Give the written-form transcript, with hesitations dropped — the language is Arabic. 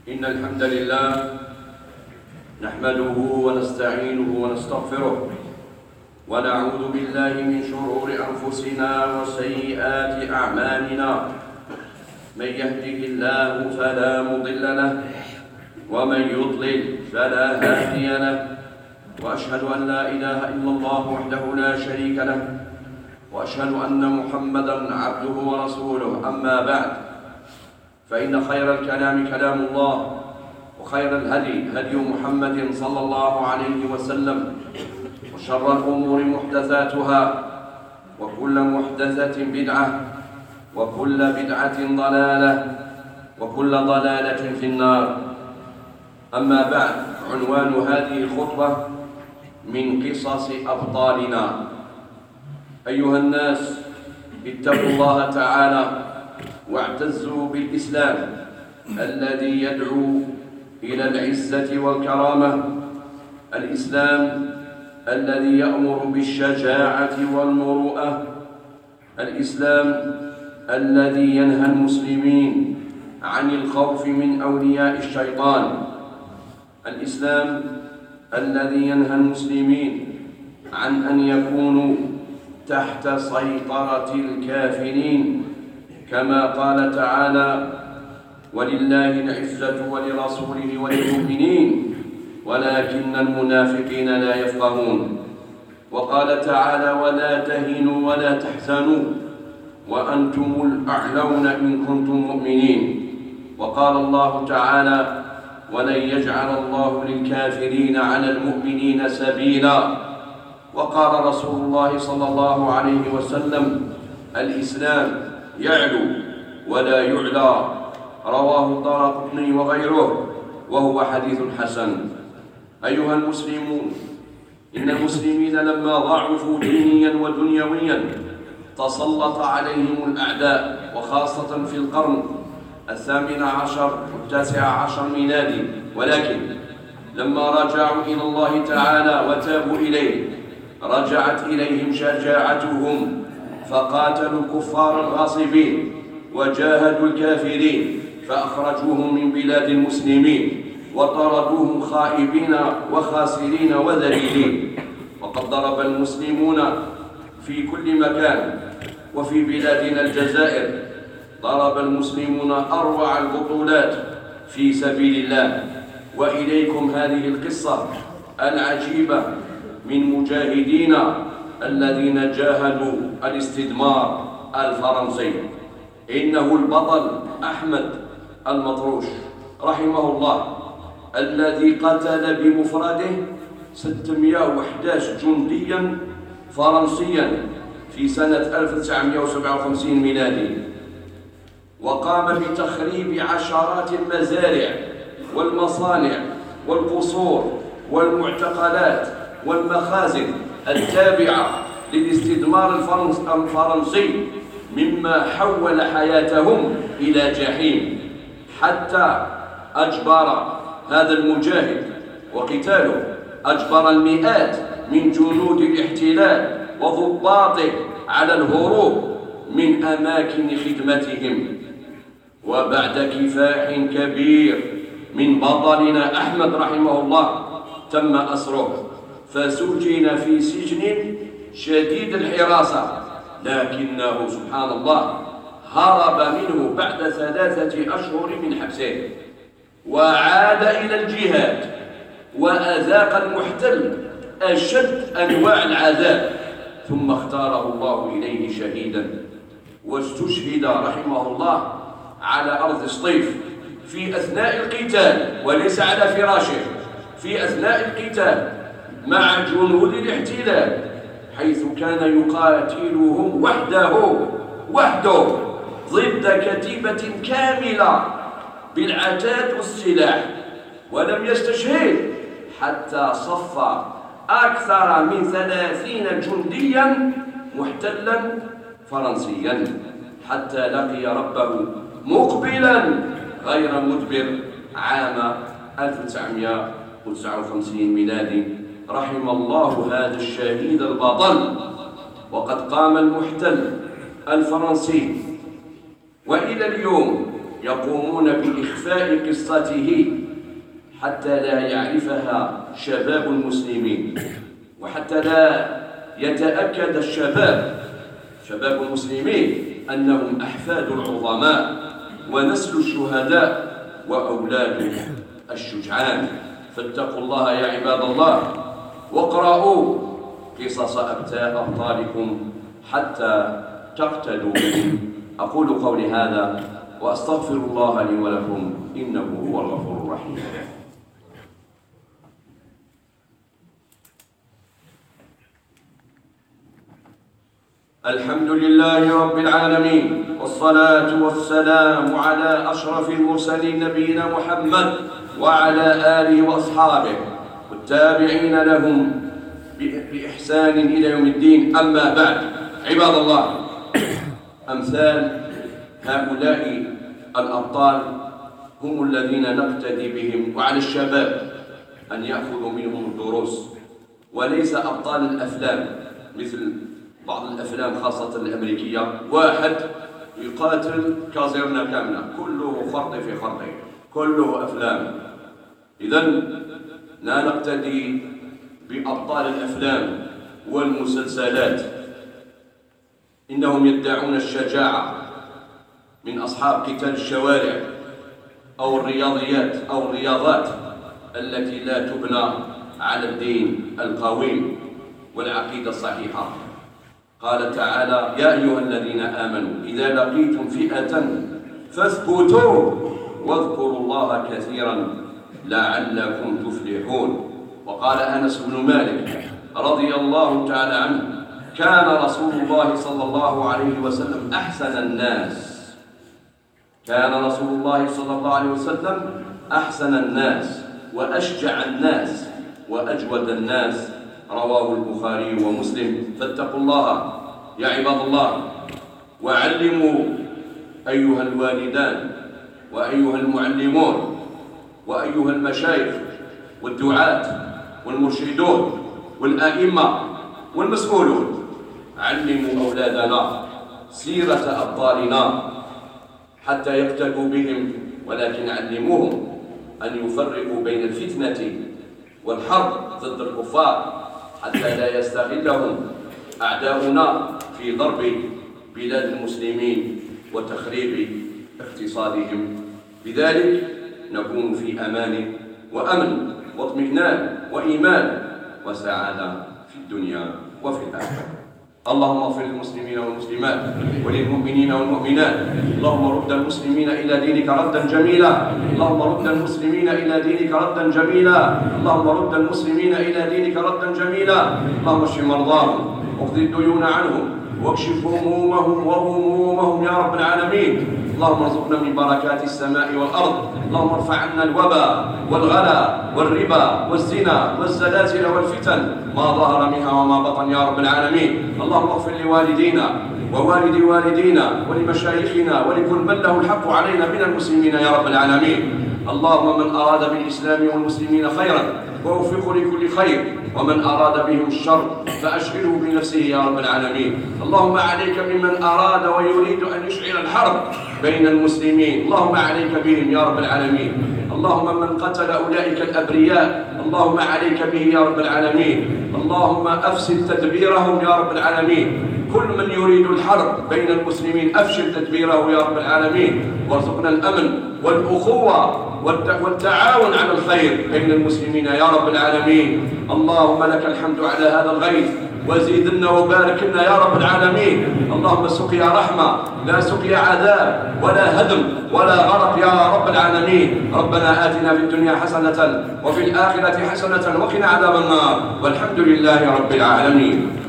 إن الحمد لله نحمده ونستعينه ونستغفره ونعوذ بالله من شرور أنفسنا وسيئات أعمالنا. من يهده الله فلا مضل له ومن يضلل فلا هادي له، وأشهد أن لا إله إلا الله وحده لا شريك له، وأشهد أن محمدًا عبده ورسوله. أما بعد، فإن خير الكلام كلام الله، وخير الهدي هدي محمد صلى الله عليه وسلم، وشر الأمور محدثاتها، وكل محدثة بدعة، وكل بدعة ضلالة، وكل ضلالة في النار. أما بعد، عنوان هذه الخطبة من قصص أبطالنا. أيها الناس، اتقوا الله تعالى واعتزوا بالإسلام الذي يدعو إلى العزة والكرامة، الإسلام الذي يأمر بالشجاعة والمروءة، الإسلام الذي ينهى المسلمين عن الخوف من أولياء الشيطان، الإسلام الذي ينهى المسلمين عن أن يكونوا تحت سيطرة الكافرين، كما قال تعالى: ولله العزة ولرسوله وللمؤمنين ولكن المنافقين لا يفقهون. وقال تعالى: ولا تهنوا ولا تحزنوا وأنتم الأعلون إن كنتم مؤمنين. وقال الله تعالى: ولن يجعل الله للكافرين على المؤمنين سبيلا. وقال رسول الله صلى الله عليه وسلم: الإسلام يعلو ولا يعلى. رواه الدارقطني وغيره، وهو حديث حسن. أيها المسلمون، إن المسلمين لما ضعفوا دينيا ودنيويا تسلط عليهم الأعداء، وخاصة في القرن 18 و19 ميلادي. ولكن لما رجعوا إلى الله تعالى وتابوا إليه رجعت إليهم شجاعتهم، فقاتلوا الكفار الغاصبين وجاهدوا الكافرين، فأخرجوهم من بلاد المسلمين وطردوهم خائبين وخاسرين وذليلين. وقد ضرب المسلمون في كل مكان، وفي بلادنا الجزائر ضرب المسلمون أروع البطولات في سبيل الله. وإليكم هذه القصة العجيبة من مجاهدين الذين جاهدوا الاستدمار الفرنسي. إنه البطل أحمد المطروش رحمه الله، الذي قتل بمفرده 611 جنديا فرنسيا في سنة 1957 ميلادي، وقام بتخريب عشرات المزارع والمصانع والقصور والمعتقلات والمخازن التابعة للاستدمار الفرنسي، مما حول حياتهم إلى جحيم، حتى أجبر هذا المجاهد وقتاله أجبر المئات من جنود الاحتلال وضباطه على الهروب من أماكن خدمتهم. وبعد كفاح كبير من بطلنا أحمد رحمه الله تم أسره، فسجن في سجن شديد الحراسة، لكنه سبحان الله هرب منه بعد 3 أشهر من حبسه، وعاد إلى الجهاد، وأذاق المحتل أشد أنواع العذاب، ثم اختاره الله إليه شهيدا، واستشهد رحمه الله على أرض سطيف في أثناء القتال، وليس على فراشه، في أثناء القتال مع جنود الاحتلال، حيث كان يقاتلهم وحده ضد كتيبة كاملة بالعتاد والسلاح، ولم يستشهد حتى صف أكثر من 30 جنديا محتلا فرنسيا، حتى لقي ربه مقبلا غير مدبر عام 1959 ميلادي. رحم الله هذا الشهيد البطل. وقد قام المحتل الفرنسي وإلى اليوم يقومون بإخفاء قصته حتى لا يعرفها شباب المسلمين، وحتى لا يتأكد شباب المسلمين أنهم أحفاد العظماء ونسل الشهداء وأولاد الشجعان. فاتقوا الله يا عباد الله، واقرأوا قصص أبطالكم حتى تقتدوا بهم. أقول قولي هذا وأستغفر الله لي ولكم، إنه هو الغفور الرحيم. الحمد لله رب العالمين، والصلاة والسلام على أشرف المرسلين نبينا محمد وعلى آله وأصحابه والتابعين لهم بإحسان إلى يوم الدين. أما بعد، عباد الله، أمثال هؤلاء الأبطال هم الذين نقتدي بهم، وعلى الشباب أن يأخذوا منهم الدروس، وليس أبطال الأفلام مثل بعض الأفلام خاصة الأمريكية، واحد يقاتل كازيرنا كاملة، كله فرد في خرطه، كله أفلام. إذن لا نقتدي بأبطال الأفلام والمسلسلات، إنهم يدعون الشجاعة من أصحاب قتال الشوارع أو الرياضيات أو الرياضات التي لا تبنى على الدين القويم والعقيدة الصحيحة. قال تعالى: يا أيها الذين آمنوا إذا لقيتم فئة فاثبتوا واذكروا الله كثيرا لعلكم تفلحون. وقال أنس بن مالك رضي الله تعالى عنه: كان رسول الله صلى الله عليه وسلم أحسن الناس، كان رسول الله صلى الله عليه وسلم أحسن الناس وأشجع الناس وأجود الناس. رواه البخاري ومسلم. فاتقوا الله يا عباد الله، وعلموا أيها الوالدان وأيها المعلمون وأيها المشايخ والدعاة والمرشدون والآئمة والمسؤولون، علموا أولادنا سيرة أبطالنا حتى يقتدوا بهم، ولكن علموهم أن يفرقوا بين الفتنة والحرب ضد الكفار حتى لا يستغلهم أعداؤنا في ضرب بلاد المسلمين وتخريب اقتصادهم. بذلك نكون في أمان وأمن واطمئنان وإيمان وسعادة في الدنيا وفي الآخرة. اللهم اغفر للمسلمين والمسلمات وللمؤمنين والمؤمنات. اللهم رد المسلمين إلى دينك ردا جميلا. اللهم رد المسلمين إلى دينك ردا جميلا. اللهم رد المسلمين إلى دينك ردا جميلا. اللهم اشف مرضاهم واقض الديون عنهم واكشف همومهم وغمومهم يا رب العالمين. اللهم ارزقنا من بركات السماء والأرض. اللهم ارفع عنا الوباء والغلا والربا والزنا والزلازل والفتن ما ظهر منها وما بطن يا رب العالمين. اللهم اغفر لوالدينا ووالد والدينا ولمشايخنا ولكل من له الحق علينا من المسلمين يا رب العالمين. اللهم من أراد بالإسلام والمسلمين خيرا ووفقه لكل خير، ومن أراد بهم الشر فأشغله بنفسه يا رب العالمين. اللهم عليك بمن أراد ويريد أن يشعل الحرب بين المسلمين، اللهم عليك بهم يا رب العالمين. اللهم من قتل أولئك الأبرياء اللهم عليك به يا رب العالمين. اللهم أفسد تدبيرهم يا رب العالمين. كل من يريد الحرب بين المسلمين أفشل تدبيره يا رب العالمين، وارزقنا الأمن والأخوة والتعاون على الخير بين المسلمين يا رب العالمين. اللهم لك الحمد على هذا الغيث، وزيدنا وبارك لنا يا رب العالمين. اللهم سقيا رحمة لا سقيا عذاب ولا هدم ولا غرق يا رب العالمين. ربنا آتنا في الدنيا حسنة وفي الآخرة حسنة وقنا عذاب النار، والحمد لله رب العالمين.